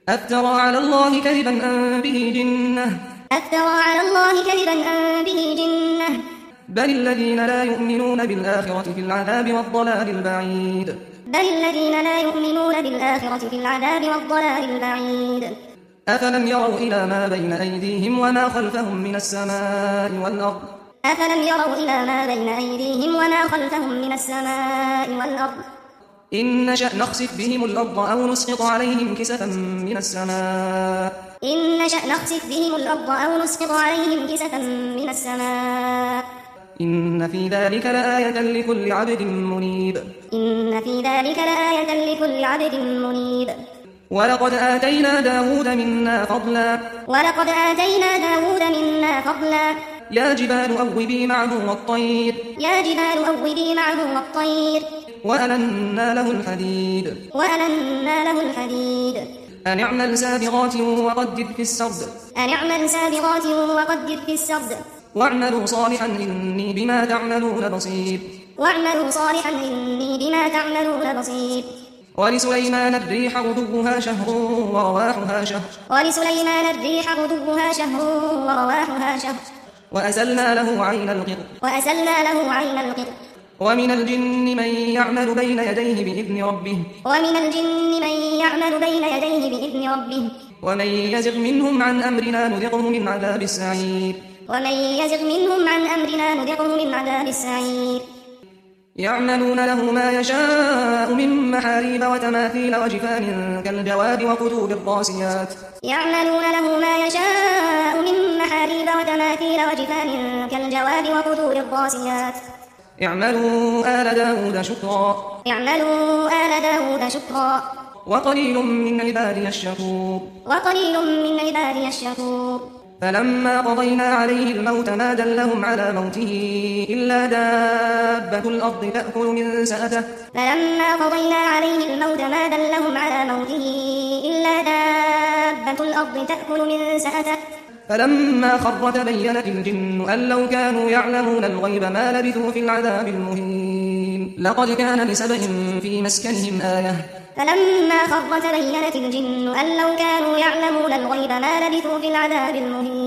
أفترى على الله كذبا أم به جنة أفترى على الله كذبا أم به جنة بل الذين لا يؤمنون بالآخرة في العذاب والضلال البعيد بل الذين لا يؤمنون بالآخرة في العذاب والضلال البعيد أفلم يروا إلى ما بين أيديهم وما خلفهم من السماء والأرض أفلم يروا إلى ما بين أيديهم وما خلفهم من السماء والأرض إن نشأ نخسف بهم الأرض أو نسقط عليهم كسفا من السماء إن نشأ نخسف بهم الأرض أو نسقط عليهم كسفا من السماء إن في ذلك لآية لكل عبد منيب إن في ذلك لآية لكل عبد منيب ولقد آتينا داود منا فضلا ولقد آتينا داود منا فضلا يا جبال أوبي معه والطير يا جبال أوبي معه والطير وألنا له الحديد وألنا له الحديد أن اعمل سابغات وقدر في السرد أن اعمل سابغات وقدر في السرد واعملوا صالحا إني بما تعملون بصير واعملوا صالحا إني بما تعملون بصير ولسليمان الريح غدوها شهر ورواحها شهر ولسليمان الريح غدوها شهر ورواحها شهر وأسلنا له عين القطر وأسلنا له عين القطر ومن الجن من يعمل بين يديه بإذن ربه ومن الجن من يعمل بين يديه بإذن ربه ومن يزغ منهم عن أمرنا نذقه من عذاب السعير ومن يزغ منهم عن أمرنا نذقه من عذاب السعير يعملون له ما يشاء من محاريب وتماثيل وجفان كالجواب وقدور الراسيات يعملون له ما يشاء من محاريب وتماثيل وجفان كالجواب وقدور الراسيات اعملوا آل داود شكرا اعملوا آل داود شكرا وقليل من عبادي الشكور وقليل من عبادي الشكور فلما قضينا عليه الموت ما دلهم على موته إلا دابة الأرض تأكل من سأته فلما قضينا عليه الموت ما دلهم على موته إلا دابة الأرض تأكل من سأته فلما خر تبينت الجن أن لو كانوا يعلمون الغيب ما لبثوا في العذاب المهين لقد كان لسبأ في مسكنهم آية فلما خر تبينت الجن أن لو كانوا يعلمون الغيب ما لبثوا في العذاب المهين